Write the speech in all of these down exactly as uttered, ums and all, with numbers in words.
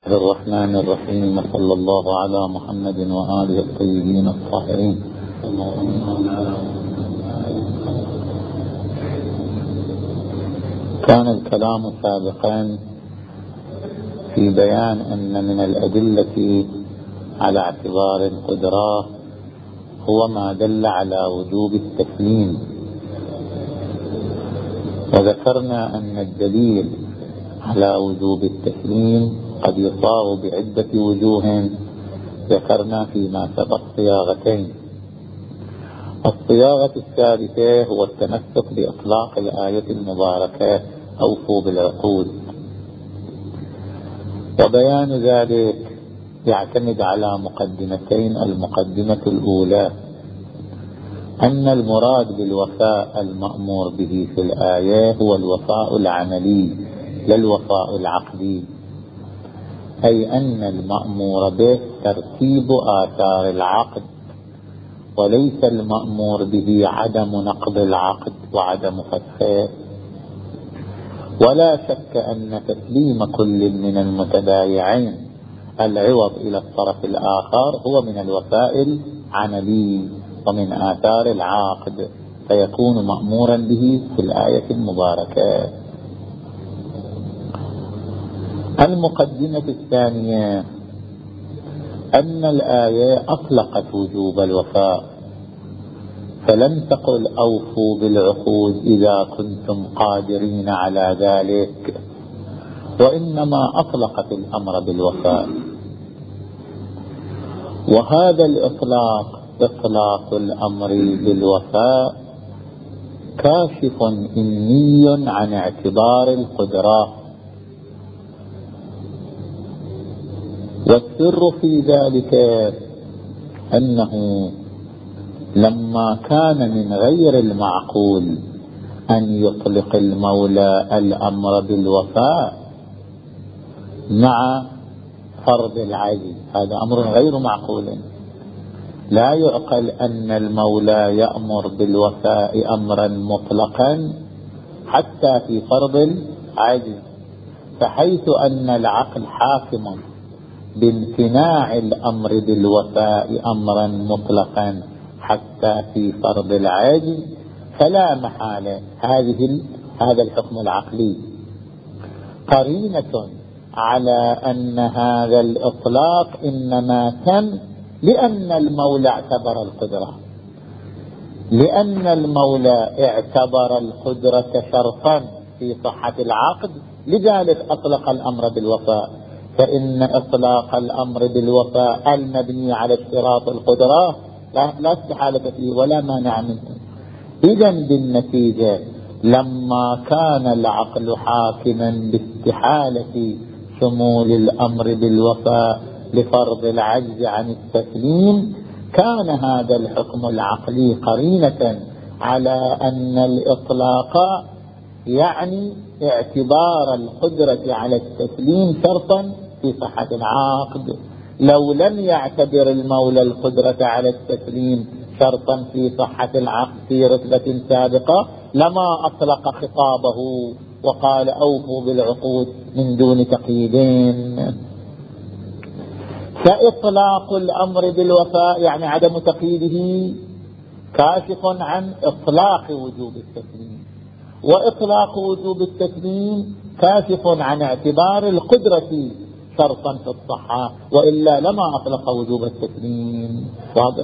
الرحمن الرحيم، صلى الله على محمد وآله الطيبين الطاهرين. كان الكلام سابقا في بيان أن من الأدلة على اعتبار القدرة هو ما دل على وجوب التسليم، وذكرنا أن الدليل على وجوب التسليم قد يصاغ بعدة وجوه، ذكرنا فيما سبق صياغتين. الصياغة الثالثة هو التمسك بإطلاق الآية المباركة أوفوا بالعقود، وبيان ذلك يعتمد على مقدمتين. المقدمة الأولى أن المراد بالوفاء المأمور به في الآية هو الوفاء العملي لا الوفاء العقدي، أي أن المأمور به ترتيب آثار العقد، وليس المأمور به عدم نقض العقد وعدم فسخه. ولا شك أن تسليم كل من المتبايعين العوض إلى الطرف الآخر هو من الوفاء العملي ومن آثار العقد، فيكون مأمورا به في الآية المباركة. المقدمة الثانية أن الآية أطلقت وجوب الوفاء، فلم تقل أوفوا بالعقود إذا كنتم قادرين على ذلك، وإنما أطلقت الأمر بالوفاء. وهذا الإطلاق إطلاق الأمر بالوفاء كاشف إني عن اعتبار القدرة، والسر في ذلك أنه لما كان من غير المعقول أن يطلق المولى الأمر بالوفاء مع فرض العجز، هذا أمر غير معقول. لا يعقل أن المولى يأمر بالوفاء أمرا مطلقا حتى في فرض العجز، فحيث أن العقل حاكم بامتناع الأمر بالوفاء أمرا مطلقا حتى في فرض العجز، فلا محالة هذه هذا الحكم العقلي قرينة على أن هذا الإطلاق إنما تم لأن المولى اعتبر القدرة، لأن المولى اعتبر القدرة شرطا في صحة العقد، لذلك أطلق الأمر بالوفاء. فإن إطلاق الأمر بالوفاء المبني على اشتراط القدرة لا, لا استحالة فيه ولا مانع منه. إذن بالنتيجة لما كان العقل حاكما باستحالة شمول الأمر بالوفاء لفرض العجز عن التسليم، كان هذا الحكم العقلي قرينة على أن الإطلاق يعني اعتبار القدرة على التسليم شرطا في صحة العقد. لو لم يعتبر المولى القدرة على التسليم شرطا في صحة العقد في رتبة سابقة لما أطلق خطابه وقال أوفوا بالعقود من دون تقييدين. فإطلاق الأمر بالوفاء يعني عدم تقييده كاشف عن إطلاق وجوب التسليم، وإطلاق وجوب التسليم كاشف عن اعتبار القدرة شرطا في الصحة، وإلا لما أطلق وجوب التسليم. واضح؟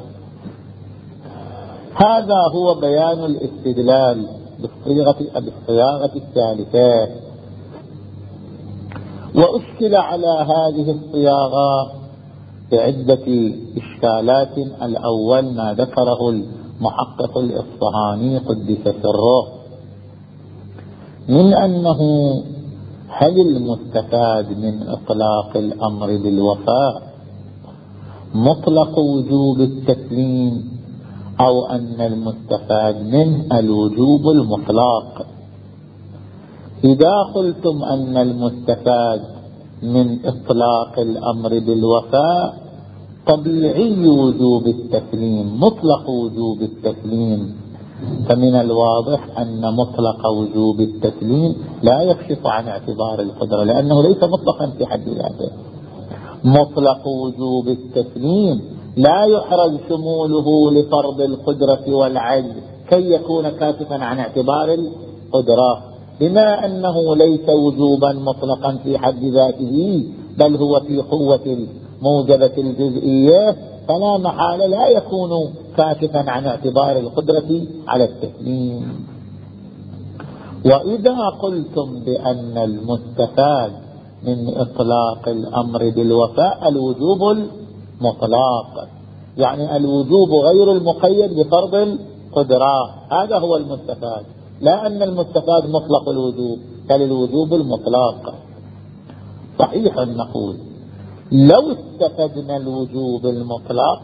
هذا هو بيان الاستدلال بالصياغة الثالثة. وأشكل على هذه الصياغة بعدة إشكالات. الأول ما ذكره المحقق الإصفهاني قدس سره من أنه هل المستفاد من إطلاق الأمر بالوفاء مطلق وجوب التسليم أو أن المستفاد منه الوجوب المطلق؟ إذا قلتم أن المستفاد من إطلاق الأمر بالوفاء طبيعي وجوب التسليم مطلق وجوب التسليم، فمن الواضح أن مطلق وجوب التسليم لا يكشف عن اعتبار القدرة، لأنه ليس مطلقا في حد ذاته. مطلق وجوب التسليم لا يحرز شموله لفرض القدرة والعجز كي يكون كاشفا عن اعتبار القدرة، بما أنه ليس وجوبا مطلقا في حد ذاته بل هو في قوة موجبة الجزئية، فلا محالة لا يكون كاشفا عن اعتبار القدرة على التسليم. وإذا قلتم بأن المستفاد من إطلاق الأمر بالوفاء الوجوب المطلق، يعني الوجوب غير المقيد بفرض القدرة، هذا هو المستفاد، لا أن المستفاد مطلق الوجوب بل الوجوب المطلق. صحيح نقول لو استفدنا الوجوب المطلق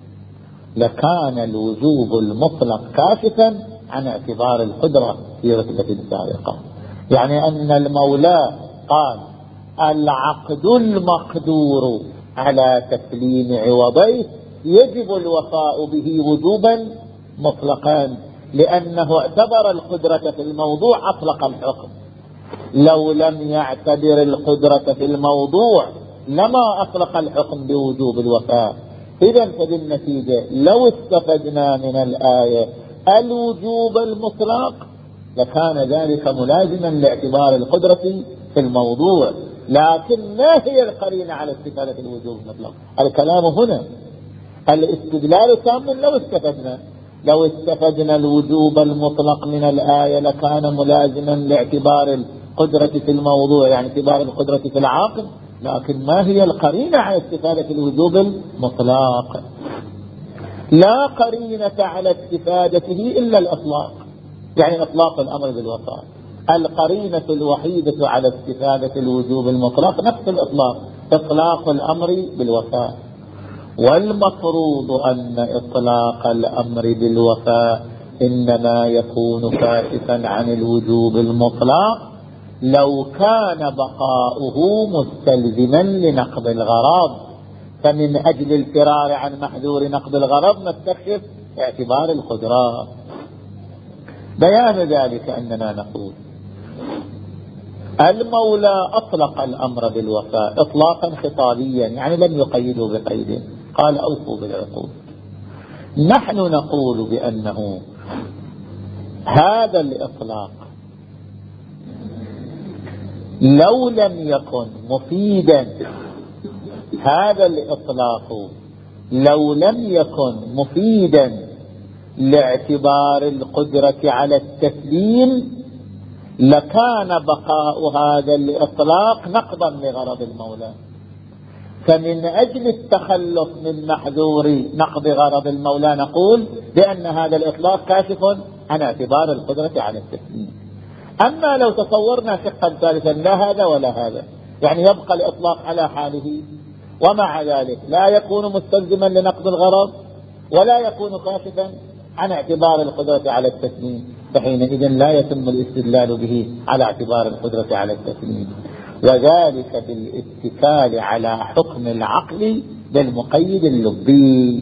لكان الوجوب المطلق كاشفا عن اعتبار القدرة في رتبة سابقة، يعني أن المولى قال العقد المقدور على تسليم عوضيه يجب الوفاء به وجوبا مطلقا، لأنه اعتبر القدرة في الموضوع أطلق الحكم. لو لم يعتبر القدرة في الموضوع لما أطلق الحكم بوجوب الوفاء. إذن فبالنتيجة لو استفدنا من الآية الوجوب المطلق لكان ذلك ملازما لاعتبار القدرة في الموضوع، لكن ما هي القرينة على استفادة الوجوب المطلق؟ الكلام هنا الاستدلال تام. لو استفدنا لو استفدنا الوجوب المطلق من الآية لكان ملازما لاعتبار القدرة في الموضوع، يعني اعتبار القدرة في العاقل، لكن ما هي القرينة على استفادة الوجوب المطلق؟ لا قرينة على استفادته إلا الإطلاق، يعني إطلاق الأمر بالوفاء. القرينة الوحيدة على استفادة الوجوب المطلق نفس الإطلاق، إطلاق الأمر بالوفاء. والمفروض أن إطلاق الأمر بالوفاء إنما يكون كاشفا عن الوجوب المطلق لو كان بقاؤه مستلزما لنقض الغرض، فمن أجل الفرار عن محذور نقض الغرض نستكشف اعتبار القدرة. بيان ذلك أننا نقول المولى أطلق الأمر بالوفاء إطلاقا خطابيا، يعني لم يقيده بقيد، قال أوفوا بالعقود. نحن نقول بأنه هذا الإطلاق لو لم يكن مفيدا، هذا الإطلاق لو لم يكن مفيدا لاعتبار القدرة على التسليم لكان بقاء هذا الإطلاق نقضا لغرض المولى. فمن أجل التخلص من محذور نقض غرض المولى نقول بأن هذا الإطلاق كاشف عن اعتبار القدرة على التسليم. أما لو تصورنا شقا ثالثا لا هذا ولا هذا، يعني يبقى الإطلاق على حاله ومع ذلك لا يكون مستلزما لنقض الغرض ولا يكون كاشفا عن اعتبار القدرة على التسليم، فحينئذ لا يتم الاستدلال به على اعتبار القدرة على التسليم، وذلك بالاتكال على حكم العقل بالمقيد اللبي.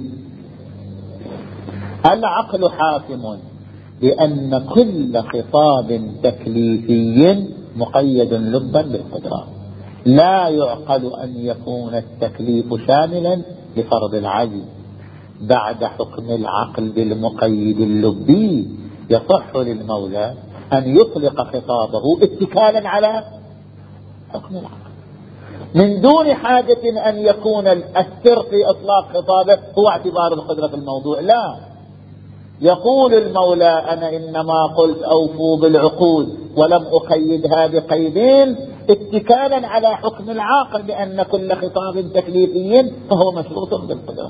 العقل حاكم بأن كل خطاب تكليفي مقيد لبا بالقدرة، لا يعقل أن يكون التكليف شاملا لفرض العجز. بعد حكم العقل بالمقيد اللبي يصح للمولى أن يطلق خطابه اتكالا على حكم العقل من دون حاجة أن يكون السر في إطلاق خطابه هو اعتبار القدرة في الموضوع. لا، يقول المولى أنا إنما قلت أوفوا بالعقود ولم أقيدها بقيدين اتكالا على حكم العاقل بأن كل خطاب تكليفي فهو مشروط بالقدرة،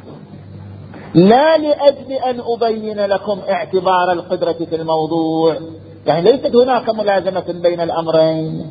لا لأجل أن أبين لكم اعتبار القدرة في الموضوع، يعني ليست هناك ملازمة بين الأمرين.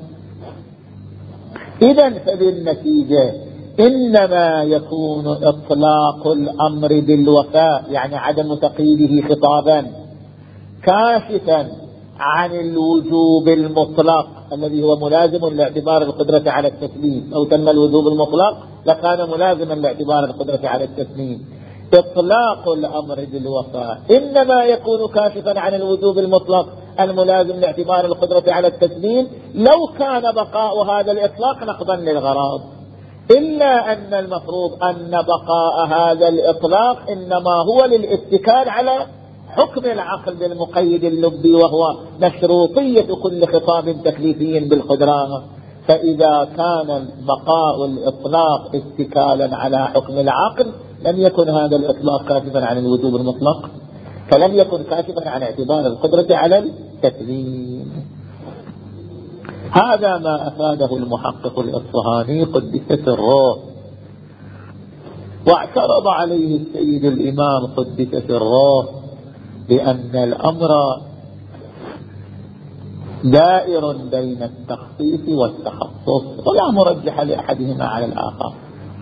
إذن فبالنتيجة إنما يكون إطلاق الأمر بالوفاء، يعني عدم تقييده خطابا، كاشفا عن الوجوب المطلق الذي هو ملازم لاعتبار القدرة على التسليم. لو تم الوجوب المطلق لكان ملازما لاعتبار القدرة على التسليم. إطلاق الأمر بالوفاء إنما يكون كاشفا عن الوجوب المطلق الملازم لاعتبار القدرة على التسليم لو كان بقاء هذا الإطلاق نقضا للغرض. إلا أن المفروض أن بقاء هذا الإطلاق إنما هو للاتكال على حكم العقل بالمقيد اللبي، وهو مشروطية كل خطاب تكليفي بالقدرة. فإذا كان بقاء الإطلاق اتكالا على حكم العقل لم يكن هذا الإطلاق كاشفا عن الوجوب المطلق، فلم يكن كاشفا عن اعتبار القدرة على التكليم. هذا ما أفاده المحقق الإصفهاني قدس سره، واعترض عليه السيد الإمام قدس سره بأن الأمر دائر بين التخصيص والتخصص ولا مرجح لأحدهما على الآخر.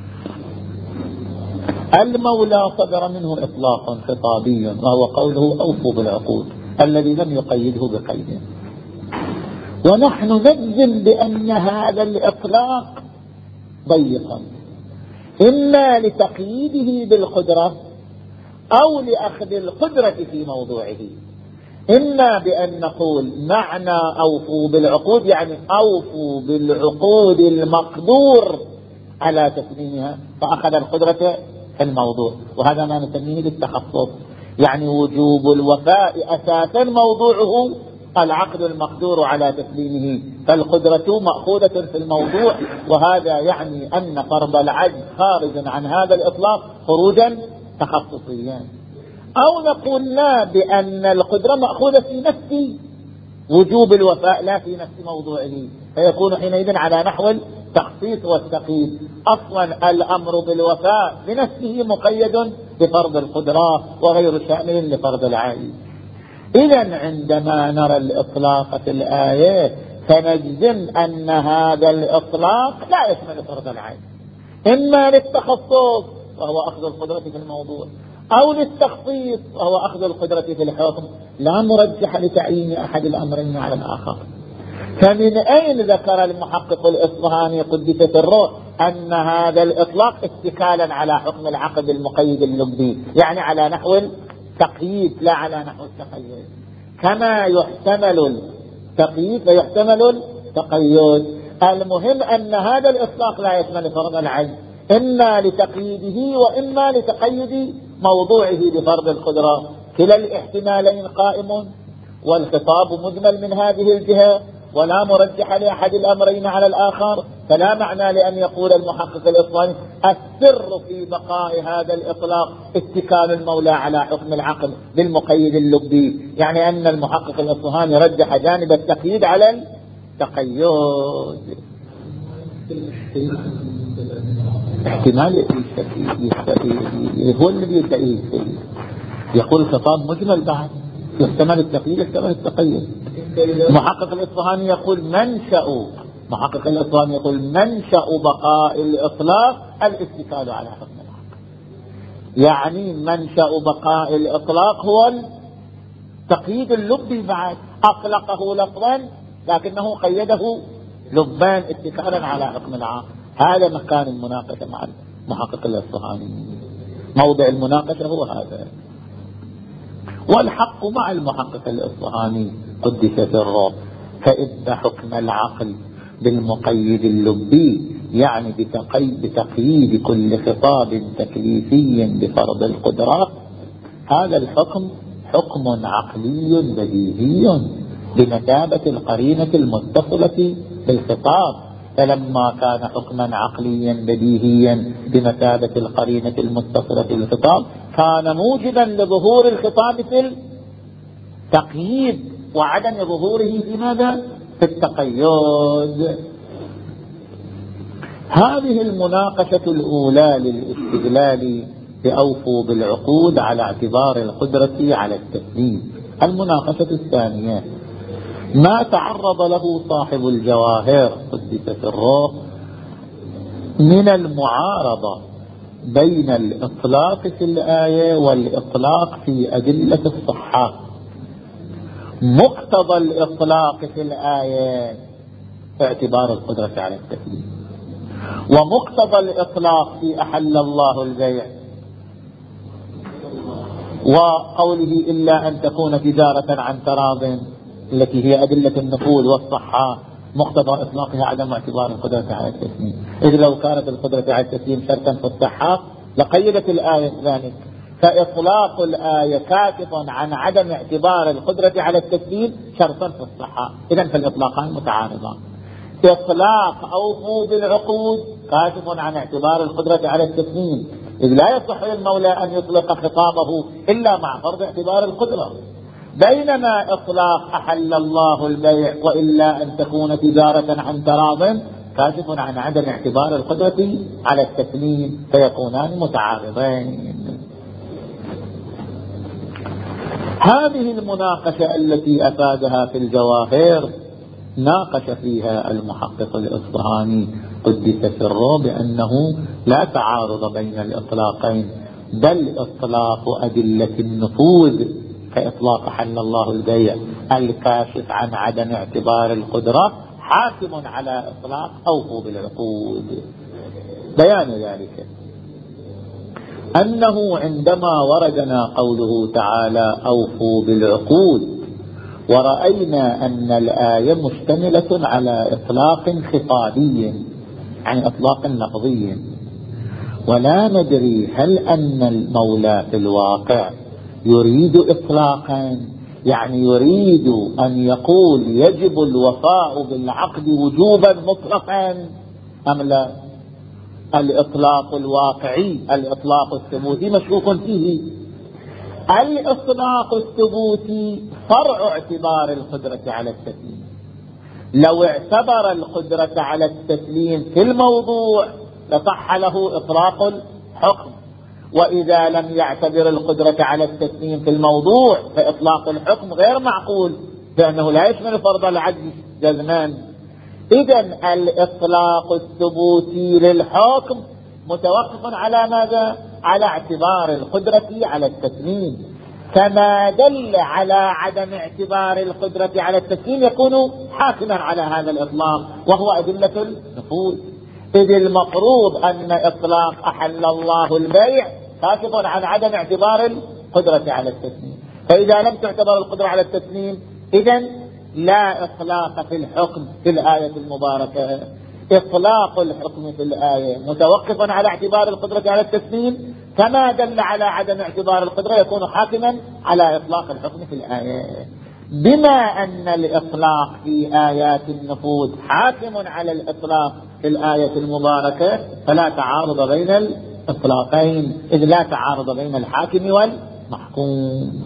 المولى صدر منه إطلاق خطابي وهو قوله أوفوا بالعقود الذي لم يقيده بقيد، ونحن نجزم بأن هذا الإطلاق ضيقا إما لتقييده بالقدرة أو لأخذ القدرة في موضوعه. إما بأن نقول معنى أوفوا بالعقود يعني أوفوا بالعقود المقدور على تسليمها فأخذ القدرة في الموضوع، وهذا ما نسميه بالتخصص، يعني وجوب الوفاء أساسا موضوعه العقد المقدور على تسليمه، فالقدرة مأخوذة في الموضوع، وهذا يعني أن فرض العجز خارج عن هذا الإطلاق خروجا تخصصيا. أو نقول لا، بأن القدرة مأخوذة في نفس وجوب الوفاء لا في نفس موضوعه، فيكون حينئذ على نحو التخصيص والتقييد. أصلا الأمر بالوفاء بنفسه مقيد بفرض القدرة وغير شامل لفرض العجز. إذن عندما نرى الإطلاق في الآية فنجزم أن هذا الإطلاق لا يشمل فرض العجز، إما للتخصص وهو أخذ القدرة في الموضوع أو للتخصيص وهو أخذ القدرة في الحكم، لا مرجح لتعيين أحد الأمرين على الآخر. فمن أين ذكر المحقق الإصفهاني قدس سره أن هذا الإطلاق اتكالا على حكم العقد المقيد اللبي، يعني على نحو التقييد لا على نحو التقييد، كما يحتمل التقييد فيحتمل التقيد. المهم أن هذا الإطلاق لا يشمل فرض العجز إما لتقييده وإما لتقيد موضوعه بفرض القدرة، كلا الاحتمالين قائم، والخطاب مجمل من هذه الجهة ولا مرجح لأحد الأمرين على الآخر. فلا معنى لأن يقول المحقق الإصفهاني السر في بقاء هذا الإطلاق اتكال المولى على حكم العقل بالمقيد اللبي، يعني أن المحقق الإصفهاني رجح جانب التقييد على التقيد. احتمال هو الذي يدعيه، يقول الخطاب مجمل بعد يحتمل التقييد يحتمل التقيد. محقق الإصفهاني يقول منشأ محقق الإصفهاني يقول منشأ بقاء الإطلاق الاتكال على حكم العقل، يعني منشأ بقاء الإطلاق هو التقييد اللبي بعد، أطلقه لفظا لكنه قيده لبان اتكالا على حكم العقل. هذا مكان المناقشة مع محقق الإصفهاني، موضع المناقشة هو هذا، والحق مع المحقق الإصفهاني قدس سره، فإن حكم العقل بالمقيد اللبي يعني بتقييد, بتقييد كل خطاب تكليفي بفرض القدرة، هذا الحكم حكم عقلي بديهي بمثابة القرينة المتصلة بالخطاب. فلما كان حكما عقليا بديهيا بمثابة القرينة المتصلة بالخطاب كان موجبا لظهور الخطاب في التقييد وعدم ظهوره في ماذا؟ في التقيد. هذه المناقشة الأولى للاستدلال بأوفوا بالعقود على اعتبار القدرة على التسليم. المناقشة الثانية ما تعرض له صاحب الجواهر قدس سره من المعارضة بين الإطلاق في الآية والإطلاق في أدلة الصحة. مقتضى الإطلاق في الآية اعتبار القدرة على التسليم، ومقتضى الإطلاق في أحل الله البيع وقوله إلا أن تكون تجارة عن تراض التي هي أدلة النقود والصحة مقتضى إطلاقها عدم اعتبار القدرة على التسليم، إذ لو كانت القدرة على التسليم شرطا في الصحة لقيدت الآية ذلك، فإطلاق الآية كاشف عن عدم اعتبار القدرة على التسليم شرطا في الصحة، إذن فالإطلاقان متعارضان. إطلاق أوفوا بالعقود كاشف عن اعتبار القدرة على التسليم، إذ لا يصح للمولى أن يطلق خطابه إلا مع فرض اعتبار القدرة، بينما إطلاق أحل الله البيع وإلا أن تكون تجارة عن تراض كاشف عن عدم اعتبار القدرة على التسليم، فيكونان متعارضين. هذه المناقشة التي أفادها في الجواهر ناقش فيها المحقق الإصفهاني قدس سره بأنه لا تعارض بين الإطلاقين، بل إطلاق أدلة النفوذ كإطلاق حل الله البيع الكاشف عن عدم اعتبار القدرة حاكم على إطلاق أوفوا بالعقود. بيان ذلك أنه عندما وردنا قوله تعالى أوفوا بالعقود ورأينا أن الآية مشتملة على إطلاق خطابي يعني إطلاق لفظي، ولا ندري هل أن المولى في الواقع يريد إطلاقا يعني يريد أن يقول يجب الوفاء بالعقد وجوبا مطلقا أم لا. الإطلاق الواقعي الإطلاق الثبوتي مشكوك فيه. الإطلاق الثبوتي فرع اعتبار القدرة على التسليم، لو اعتبر القدرة على التسليم في الموضوع لصح له إطلاق الحكم، وإذا لم يعتبر القدرة على التسليم في الموضوع فإطلاق الحكم غير معقول لأنه لا يشمل فرض العجز جزمان. إذن الإطلاق الثبوتي للحكم متوقف على ماذا؟ على اعتبار القدرة على التسليم، كما دل على عدم اعتبار القدرة على التسليم يكون حاكما على هذا الإطلاق وهو أدلة النفوذ، إذ المفروض أن إطلاق أحل الله البيع كاشف عن عدم اعتبار القدرة على التسليم، فإذا لم تعتبر القدرة على التسليم إذن لا إطلاق في الحكم في الآية المباركة. إطلاق الحكم في الآية متوقف على اعتبار القدرة على التسليم، كما دل على عدم اعتبار القدرة يكون حاكما على إطلاق الحكم في الآية. بما أن الإطلاق في آيات النفوذ حاكم على الإطلاق في الآية المباركة فلا تعارض بين الإطلاقين، إذ لا تعارض بين الحاكم والمحكوم.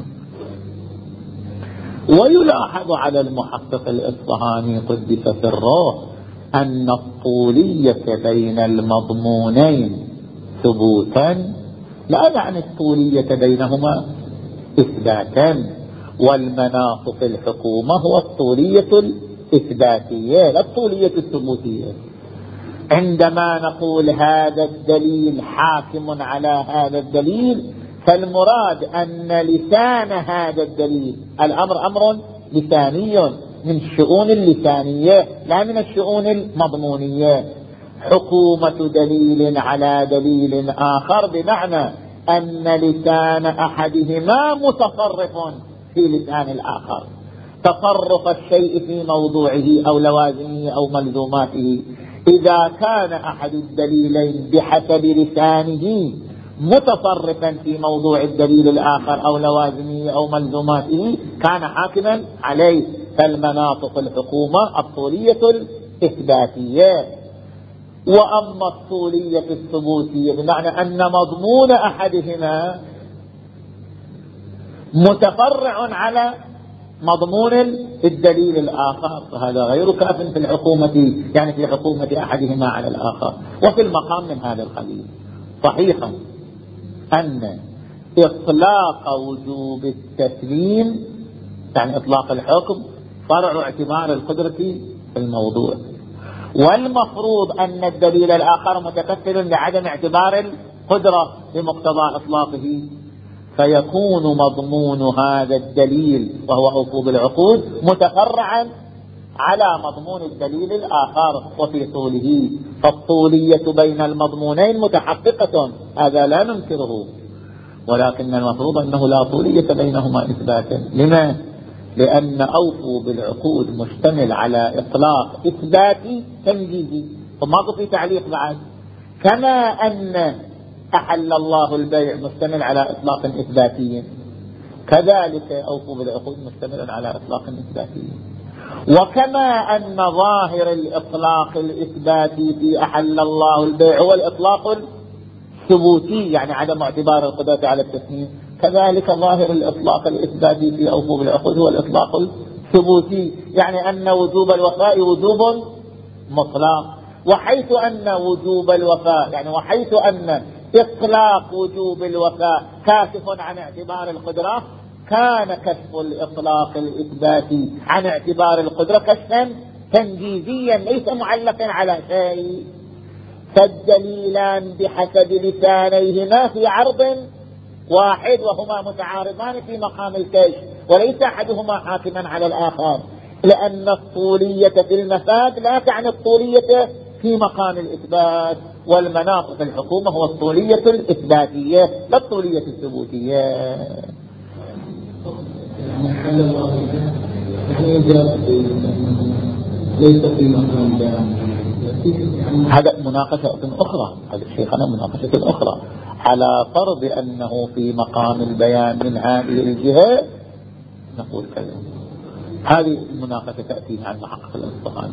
ويلاحظ على المحقق الإصفهاني قدس سره أن الطولية بين المضمونين ثبوتا لا يعني الطولية بينهما إثباتا، والمناط في الحكومة هو الطولية الإثباتية لا الطولية الثبوتية. عندما نقول هذا الدليل حاكم على هذا الدليل فالمراد أن لسان هذا الدليل الأمر أمر لساني من الشؤون اللسانية لا من الشؤون المضمونية. حكومة دليل على دليل آخر بمعنى أن لسان أحدهما متصرف في لسان الآخر، تصرف الشيء في موضوعه أو لوازمه أو ملزوماته. إذا كان أحد الدليلين بحسب لسانه متصرفا في موضوع الدليل الآخر أو لوازمه أو ملزوماته كان حاكما عليه. فالمناط الحكومة الطولية الإثباتية، وأما الطولية الثبوتية بمعنى أن مضمون أحدهما متفرع على مضمون الدليل الآخر، فهذا غير كاف في الحكومة يعني في حكومة أحدهما على الآخر. وفي المقام من هذا القبيل صحيحا أن إطلاق وجوب التسليم يعني إطلاق الحكم فرع اعتبار القدرة في الموضوع، والمفروض أن الدليل الآخر متكفل لعدم اعتبار القدرة بمقتضى إطلاقه، فيكون مضمون هذا الدليل وهو أوفوا بالعقود متفرعا على مضمون الدليل الآخر وفي طوله. فالطولية بين المضمونين متحققة هذا لا ننكره، ولكن المفروض أنه لا طولية بينهما إثباتا. لما؟ لأن أوفوا بالعقود مشتمل على إطلاق إثباتي تنجيزي، وماكو في تعليق بعد. كما أن أحل الله البيع مشتمل على إطلاق إثباتي، كذلك أوفوا بالعقود مشتمل على إطلاق إثباتي. وكما أن ظاهر الإطلاق الإثباتي في أحل الله البيع هو الإطلاق الثبوتي، يعني عدم اعتبار القدرة على التسليم، كذلك ظاهر الإطلاق الإثباتي في أوفوا بالعقود هو الإطلاق الثبوتي، يعني أن وجوب الوفاء وجوب مطلق. وحيث أن وجوب الوفاء يعني وحيث أن إطلاق وجوب الوفاء كاشف عن اعتبار القدرة، كان كشف الإطلاق الإثباتي عن اعتبار القدرة كشفا تنجيزيا ليس معلقا على شيء. فالدليلان بحسب لسانيهما في عرض واحد وهما متعارضان في مقام الكشف، وليس أحدهما حاكما على الآخر، لأن الطولية في المفاد لا تعني الطولية في مقام الإثبات، والمناط في الحكومة هو الطولية الإثباتية لا الطولية الثبوتية. ليس في مقام بيان، هذا مناقشة أخرى، هذا شيخنا مناقشة أخرى، على فرض أنه في مقام البيان من هذه الجهة نقول كذا. هذه المناقشة تأتي عن محقق الاصطلاح.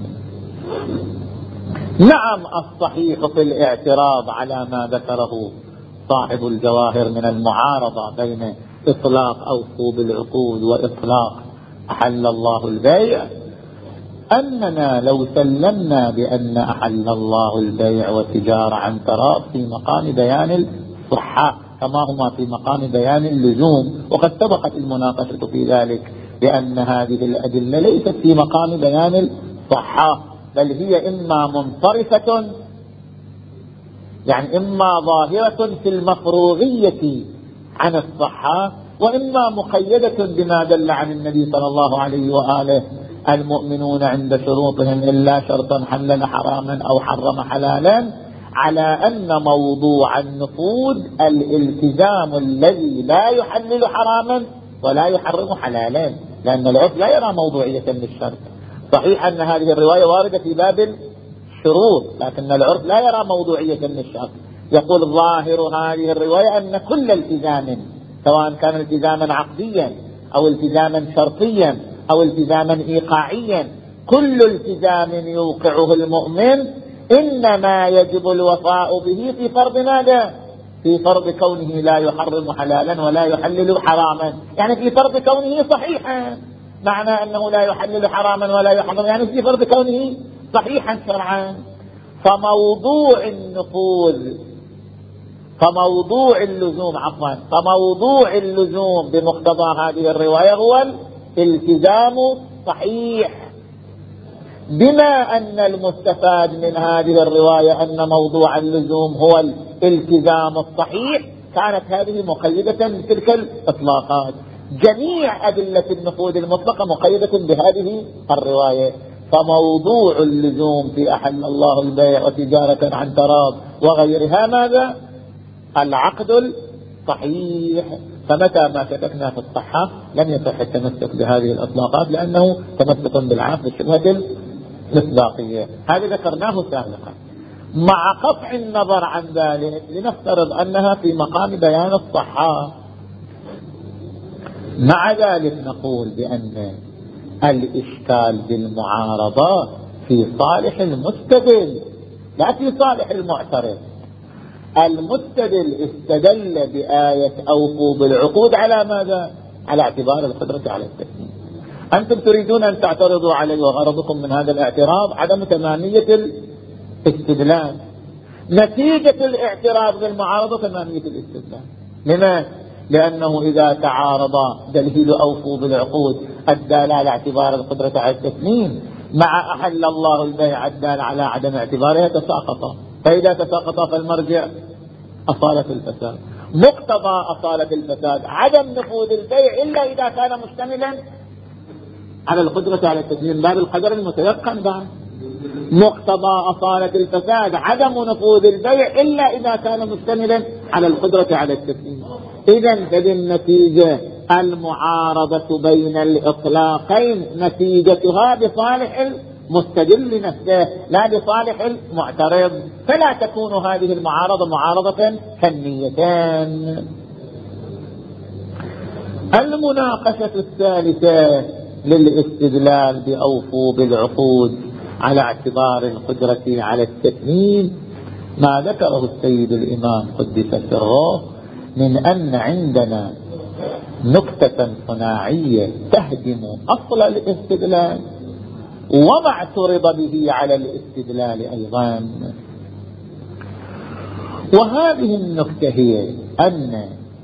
نعم الصحيح في الاعتراض على ما ذكره صاحب الجواهر من المعارضة بين إطلاق أوفوا بالعقود وإطلاق أحل الله البيع، أننا لو سلمنا بأن أحل الله البيع والتجارة عن تراض في مقام بيان الصحة كما هما في مقام بيان اللزوم، وقد سبقت المناقشة في ذلك بأن هذه الأدلة ليست في مقام بيان الصحة، بل هي إما منصرفة يعني إما ظاهرة في المفروغية عن الصحة، وإما مقيدة بما دل عن النبي صلى الله عليه وآله: المؤمنون عند شروطهم إلا شرطا حلل حراما أو حرم حلالا، على أن موضوع النفوذ الالتزام الذي لا يحلل حراما ولا يحرم حلالا، لأن العرف لا يرى موضوعية للشرط. صحيح أن هذه الرواية واردة في باب الشروط، لكن العرف لا يرى موضوعية للشرط. يقول ظاهر هذه الرواية أن كل التزام، سواء كان التزاما عقديا أو التزاما شرطيا أو التزاما إيقاعيا، كل التزام يوقعه المؤمن إنما يجب الوفاء به في فرض ماذا؟ في فرض كونه لا يحرم حلالا ولا يحلل حراما، يعني في فرض كونه صحيحا. معنى أنه لا يحلل حراما ولا يحرم يعني في فرض كونه صحيحا شرعا. فموضوع النفوذ فموضوع اللزوم عفوا فموضوع اللزوم بمقتضى هذه الرواية هو الالتزام صحيح، بما أن المستفاد من هذه الرواية أن موضوع اللزوم هو الالتزام الصحيح، كانت هذه مقيدة بتلك الإطلاقات. جميع أدلة النفوذ المطلقة مقيدة بهذه الرواية. فموضوع اللزوم في أحل الله البيع وتجارة عن تراض وغيرها ماذا؟ العقد الصحيح. فمتى ما شككنا في الصحة لم يصح التمسك بهذه الإطلاقات، لأنه تمسك بالعقد بالشبهة المصداقية. هذا ذكرناه سابقا. مع قطع النظر عن ذلك لنفترض أنها في مقام بيان الصحة، مع ذلك نقول بأن الإشكال بالمعارضة في صالح المستدل لا في صالح المعترض. المستدل استدل بآية أوفوا بالعقود على ماذا؟ على اعتبار القدرة على التسليم. أنتم تريدون أن تعترضوا عليه، وغرضكم من هذا الاعتراض عدم تمامية الاستدلال. نتيجة الاعتراض بالمعارضة تمامية الاستدلال. لماذا؟ لأنه إذا تعارض دليل أوفوا بالعقود الدال على اعتبار القدرة على التسليم مع أحل الله البيع الدال على عدم اعتبارها تساقطا، فإذا تساقطا فالمرجع أصالة الفساد. مقتضى أصالة الفساد عدم نفوذ البيع إلا إذا كان مشتملا على القدرة على التسليم، باب القدر المتيقن بعد. مقتضى أصالة الفساد عدم نفوذ البيع إلا إذا كان مشتملا على القدرة على التسليم. إذن فبالنتيجة المعارضة بين الإطلاقين نتيجتها بصالح المستدل نفسه لا بصالح المعترض، فلا تكون هذه المعارضة معارضة فنيتان. المناقشة الثالثة للاستدلال بأوفوا بالعقود على اعتبار القدرة على التثمين ما ذكره السيد الإمام قدس سره من أن عندنا نكتة صناعية تهدم أصل الاستدلال وما اعترض به على الاستدلال أيضا. وهذه النكتة هي أن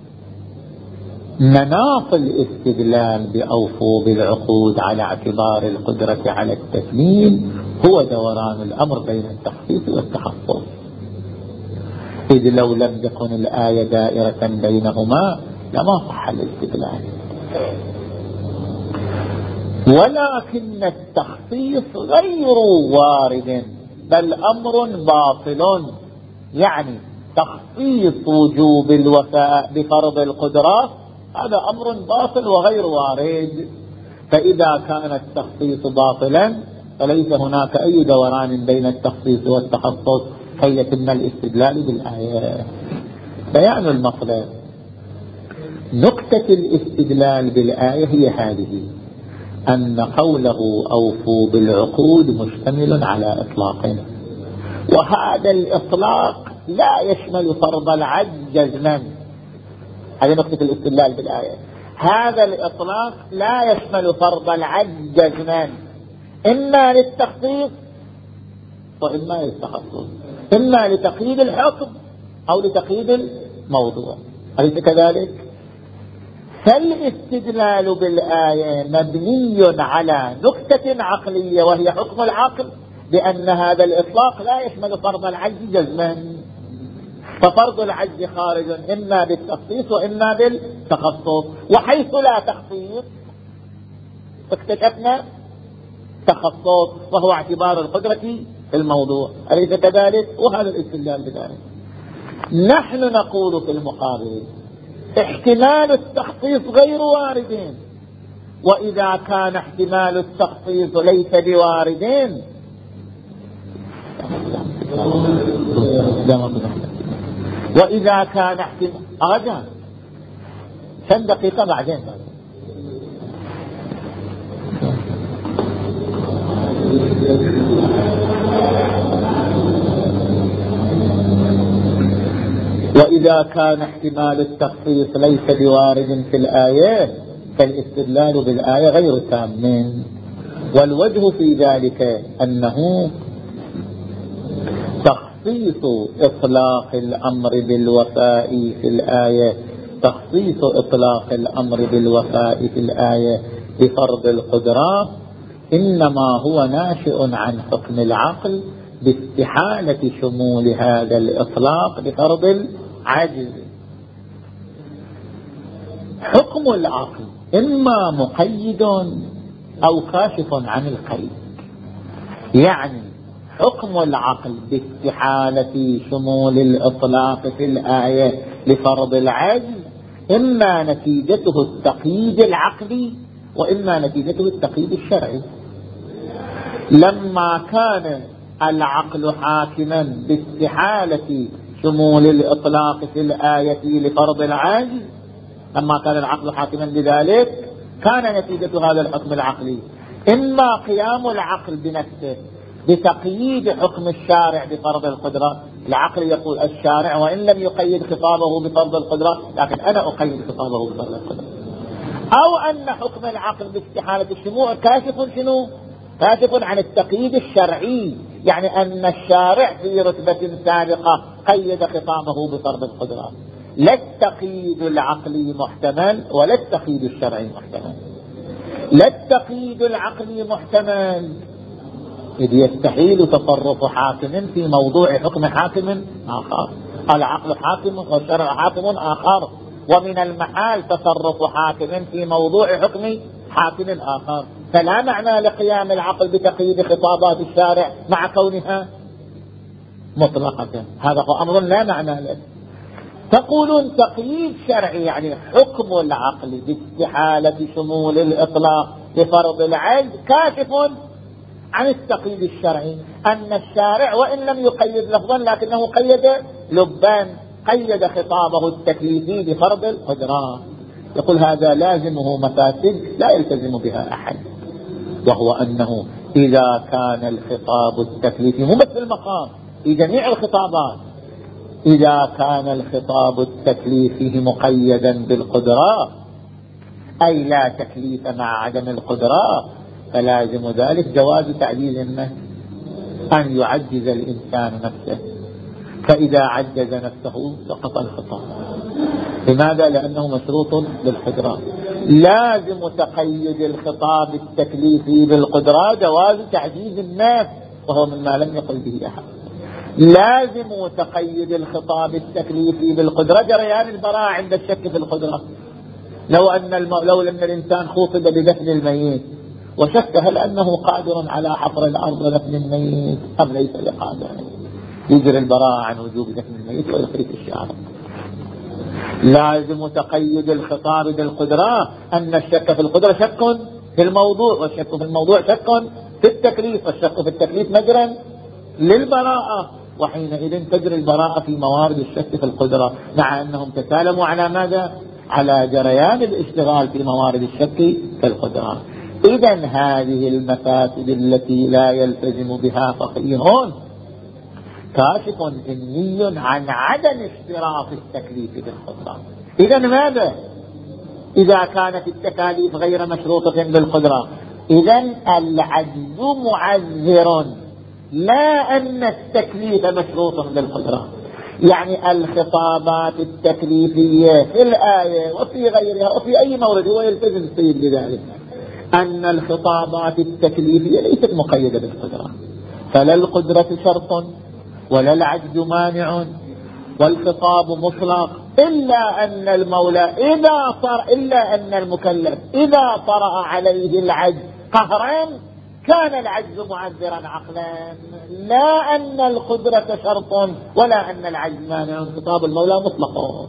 مناط الاستدلال بأوفوا بالعقود على اعتبار القدرة على التثمين هو دوران الأمر بين التخصيص والتخصص، إذ لو لم تكن الآية دائرة بينهما لما صح الاستدلال. ولكن التخصيص غير وارد بل أمر باطل، يعني تخصيص وجوب الوفاء بفرض القدرة هذا أمر باطل وغير وارد. فإذا كان التخصيص باطلا فليس هناك أي دوران بين التخصيص والتخصص كي يتم الاستدلال بالآية. بيان المطلب. نكتة الاستدلال بالآية هي هذه: أن قوله أوفوا بالعقود مشتمل على إطلاق، وهذا الإطلاق لا يشمل فرض العجز جزما. هذه نقطة الاستدلال بالآية. هذا الإطلاق لا يشمل فرض العجز جزما، إما للتخصيص وإما للتخصص، إما لتقييد الحكم أو لتقييد الموضوع، أليس كذلك؟ فالاستدلال بالآية مبني على نكتة عقلية وهي حكم العقل بأن هذا الإطلاق لا يشمل فرض العجز جزما، ففرض العجز خارج إما بالتخصيص وإما بالتخصص، وحيث لا تخصيص اكتشفنا تخصص وهو اعتبار القدرة في الموضوع، أليس كذلك؟ وهذا الاستدلال بذلك. نحن نقول في المقابل احتمال التخصيص غير وارد، وإذا كان احتمال التخصيص ليس بوارد وإذا كان احتمال أغدا كم دقيقة بعدين وإذا كان احتمال التخصيص ليس بوارد في الآية فالاستدلال بالآية غير تام. والوجه في ذلك أنه تخصيص إطلاق الأمر بالوفاء في الآية تخصيص إطلاق الأمر بالوفاء في الآية بفرض القدرة إنما هو ناشئ عن حكم العقل باستحالة شمول هذا الإطلاق بفرض العجز. حكم العقل إما مقيد أو كاشف عن القيد، يعني حكم العقل باستحالة شمول الإطلاق في الآية لفرض العجز إما نتيجته التقييد العقلي وإما نتيجته التقييد الشرعي. لما كان العقل حاكما باستحالة شمول الإطلاق في الآية لفرض العجز، لما كان العقل حاكما بذلك كان نتيجة هذا الحكم العقلي إما قيام العقل بنفسه بتقييد حكم الشارع بفرض القدرة. العقل يقول الشارع وإن لم يقيد خطابه بفرض القدرة لكن أنا أقيد خطابه بفرض القدرة، أو أن حكم العقل باستحالة الشموع كاشف شنو؟ كاشف عن التقييد الشرعي، يعني أن الشارع في رتبة سابقة قيد خطابه بفرض القدرة. لا التقييد العقلي محتمل ولا التقييد الشرعي محتمل. لا التقييد العقلي محتمل إذ يستحيل تصرف حاكم في موضوع حكم حاكم آخر، العقل حاكم والشرع حاكم آخر، ومن المحال تصرف حاكم في موضوع حكم حاكم آخر، فلا معنى لقيام العقل بتقييد خطابات الشارع مع كونها مطلقة. هذا هو أمر لا معنى له. تقولون تقييد شرعي يعني حكم العقل باستحالة شمول الإطلاق بفرض العجز كاشف عن التقييد الشرعي، أن الشارع وإن لم يقيد لفظا لكنه قيد لبان، قيد خطابه التكليفي بفرض القدرة. يقول هذا لازمه مفاسد لا يلتزم بها أحد، وهو أنه إذا كان الخطاب التكليفي مو بس المقام في جميع الخطابات، إذا كان الخطاب التكليفي مقيدا بالقدرة أي لا تكليف مع عدم القدرة، فلازم ذلك جواز تعجيز النفس، أن يعجز الإنسان نفسه، فإذا عجز نفسه سقط الخطاب. لماذا؟ لأنه مشروط بالقدرة. لازم تقيد الخطاب التكليفي بالقدرة جواز تعجيز النفس، وهو مما لم يقل به أحد. لازم تقيد الخطاب التكليفي بالقدرة جريان البراءة عند الشك في القدرة. لو أن الم... لو أن الإنسان خوطب بدفن الميت وشك هل أنه قادر على حفر الأرض ودفن الميت أم ليس بقادر، يجري البراءة عن وجوب دفن الميت ويخرج الشعر. لازم تقيد الخطاب بالقدرة أن الشك في القدرة شك في الموضوع، والشك في الموضوع شك في التكليف، والشك في التكليف مجرى للبراءة، وحينئذ تجري البراءة في موارد الشك في القدرة، مع أنهم تسالموا على ماذا؟ على جريان الاشتغال في موارد الشك في القدرة. إذن هذه المفاسد التي لا يلتزم بها فقيه كاشف ذني عن عدم اشتراط التكليف بالقدرة. إذن ماذا؟ إذا كانت التكاليف غير مشروطة بالقدرة، إذن العجز معذر، لا أن التكليف مشروط بالقدرة. يعني الخطابات التكليفية في الآية وفي غيرها وفي أي مورد هو يلتزم السيد بذلك، أن الخطابات التكليفية ليست مقيدة بالقدرة، فلا القدرة شرط ولا العجز مانع، والخطاب مطلق، إلا أن المولى إذا صار إلا أن المكلف إذا طرأ عليه العجز قهرا كان العجز معذرا عقلا، لا أن القدرة شرط ولا أن العجز مانع. خطاب المولى مطلق.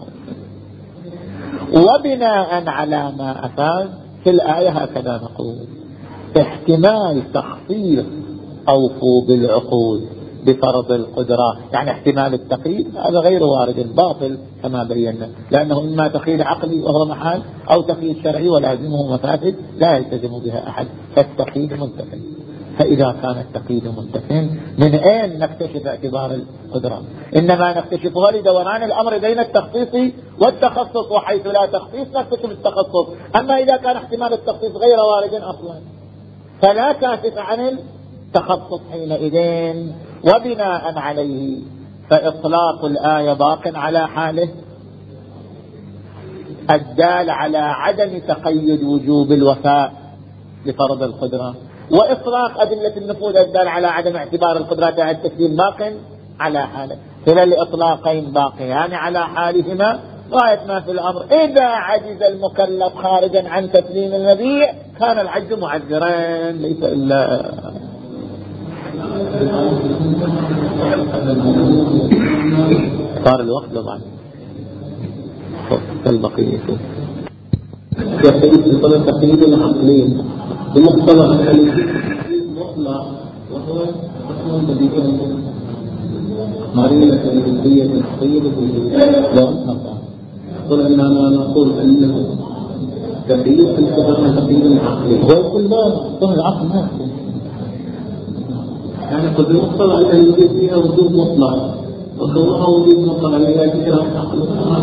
وبناء على ما أفاد في الآية هكذا نقول: احتمال تخصيص أوفوا بالعقود بفرض القدرة، يعني احتمال التقييد هذا غير وارد باطل كما بينا، لأنه إما تقييد عقلي وهو محال، أو تقييد شرعي ولازمه مفاسد لا يلتزم بها أحد، فالتقييد منتفي. فإذا كان التقييد منتفي من أين نكتشف اعتبار القدرة؟ إنما نكتشفها لدوران الأمر بين التخصيص والتخصص، وحيث لا تخصيص نكتشف التخصص. أما إذا كان احتمال التخصيص غير وارد أصلا فلا كاشف عن التخصص حينئذ. وبناء عليه فإطلاق الآية باق على حاله الدال على عدم تقيد وجوب الوفاء بفرض القدرة، وإطلاق أدلة النفوذ الدال على عدم اعتبار القدرة على التسليم باق على حاله. كلا الإطلاقين باقيان على حالهما غاية ما في الأمر. إذا عجز المكلف خارجا عن تسليم المبيع كان العجز معذرا، ليس إلا صار الوقت طبعا البقية يختلف بطلب تقييد العقلين بمقتضى المطلق، وهو حكم الذي كان مرينة الهندية الحقيقية بالمطلق. قل إننا نقول أنه تقييد الكفر تقييد العقلين هو كل ما العقل ما يعني قد المقتضى الذي يوجد فيها وجود مطلق، وكونها وجود مطلق لا فيها عقل.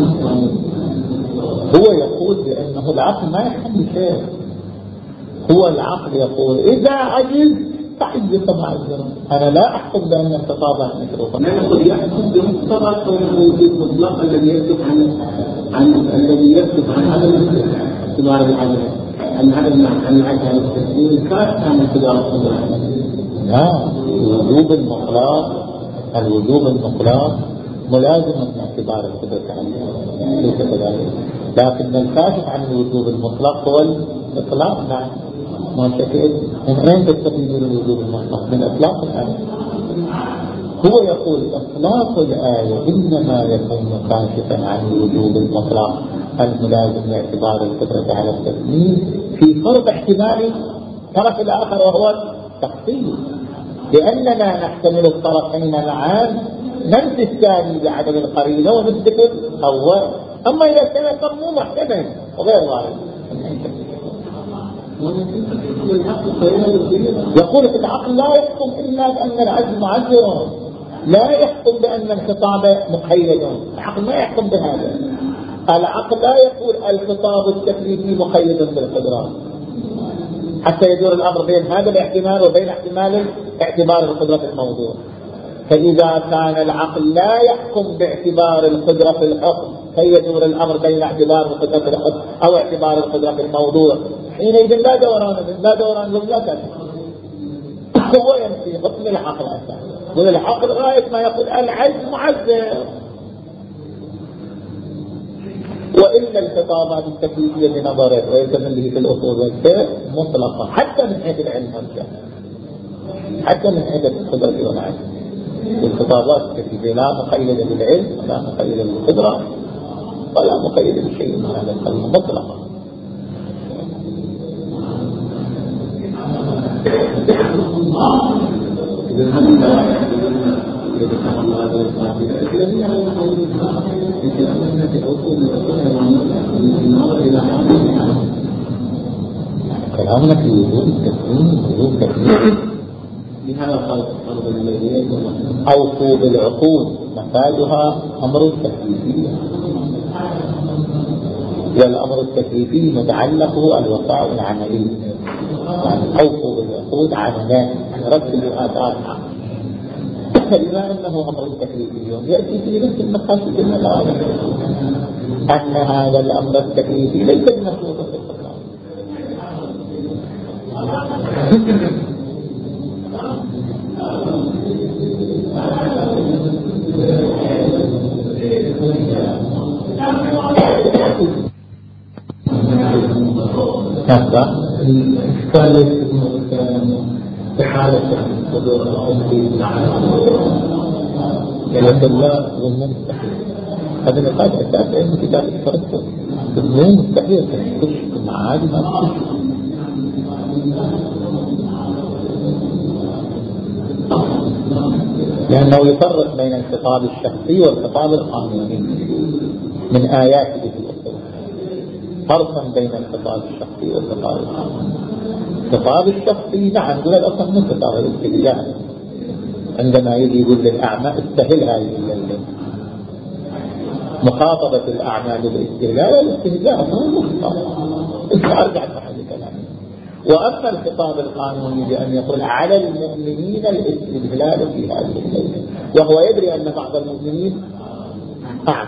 هو يقول بأنه العقل ما يحمل شيء، هو العقل يقول إذا عجز فعجز معذرا. أنا لا أحكم بأن الخطابة مشروطة، لا يقول يحكم بمقتضى كونه وجود مطلق الذي يكتب عن عن الذي يكتب عن عدم اعتبار العدم عن عدم عن العجز عن التسليم كافة عن اعتبار القدرة. لا، الوجوب المطلق الوجوب المطلق ملازم من اعتبار القدرة عليها، ليس كذلك. لكن الكاشف عن الوجوب المطلق هو الإطلاق. نعم، ما شكيت من أين تستفيد من الوجوب المطلق؟ من إطلاق الآية. هو يقول إطلاق الآية إنما يكون كاشفا عن الوجوب المطلق الملازم لاعتبار القدرة على التسليم في فرض احتمال الطرف الآخر وهو التخصيص، لأننا نحتمل الطرفين معا ننفي الثاني بعدم القرينة ونثبت الأول. أما إذا كان مو محتمل وغير وارد يقول العقل لا يحكم إلا بأن العزم معذر، لا يحكم بأن الخطاب مقيد. العقل ما يحكم بهذا. العقل لا يقول الخطاب التكليفي مقيد بالقدرة حتى يدور الأمر بين هذا الاحتمال وبين احتمال اعتبار القدرة في الموضوع. فإذا كان العقل لا يحكم باعتبار القدرة في الحكم كي يدور الأمر بين اعتبار القدرة في الحكم أو اعتبار القدرة في الموضوع، حينئذ لا دوران لا دوران جملة. هو ينفي حكم العقل أساسا، والعقل غاية ما يقول العجز معذر. وإلا الخطابات التكليفية بنظره ويلتزم به في الأصول والفقه مطلقة حتى من حيث العلم والجهل، حتى من حيث القدرة والعلم. الخطابات التكليفية لا مقيدة بالعلم ولا مقيدة بالقدرة ولا مقيدة بشيء من هذا الكلام، مطلقة. كلامنا في وجود التسليم وجود تكليف لهذا قال أوفوا بالعقود مفادها أمر التكليفي، والأمر التكليفي متعلقه الوفاء العملي. يعني أوفوا بالعقود عملان، يعني رتبوا آثارها. بما أنه أمر تكليفي يأتي في نفس المقاصد الملائكة أن هذا الأمر التكليفي ليس بمشروط في القرآن. هذا الإشكال بحالة حضور الأمر تعالى يعني الله والمستحيل. هذا نقاش أساسي علم كتاب الترتب. مو مستحيل تكتشف مع عادي ما تكتشف. لأنه يفرق بين الخطاب الشخصي والخطاب القانوني من آياته في الأصول، فرقا بين الخطاب الشخصي والخطاب القانوني. الخطاب الشخصي نعم يقول الأصل من خطاب الاستهلاك، عندما يجي يقول للأعمى استهل هذه الليلة، مخاطبة الأعمى بالاستهلاك والاستهلاك هو مخطط. انت أرجع بحد كلامي. وأما الخطاب القانوني بأن يقول على المؤمنين الاستهلال في هذه الليلة، وهو يدري أن بعض المؤمنين أعمى.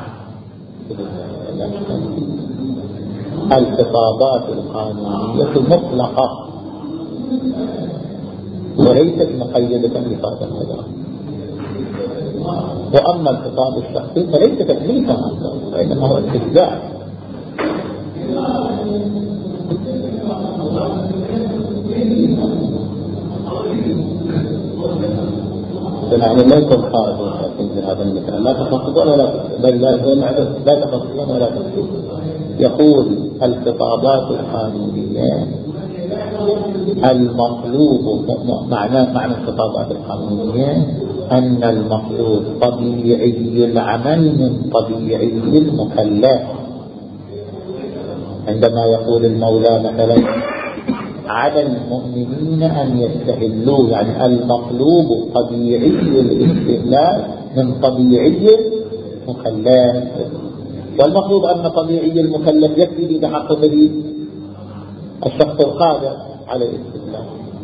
الخطابات القانونية مطلقة وليست مقيدة بفرض القدرة. وأما الخطاب الشخصي فليس تكليفا وإنما هو استهزاء. يعني لا يكون خارج من هذا المثال، لا تخصص ولا لا بل لا تخصص ولا تخصص. يقول الخطابات القانونية المطلوب معنى معنى الخطابات القانونية أن المطلوب طبيعي العمل من طبيعي المكلف. عندما يقول المولى مثلا على المؤمنين أن يستهلوا، يعني المطلوب طبيعي الاستهلال من طبيعي المكلف، والمطلوب أن طبيعي المكلف يكفي بتحققه الشخص القادر على الاستهلال.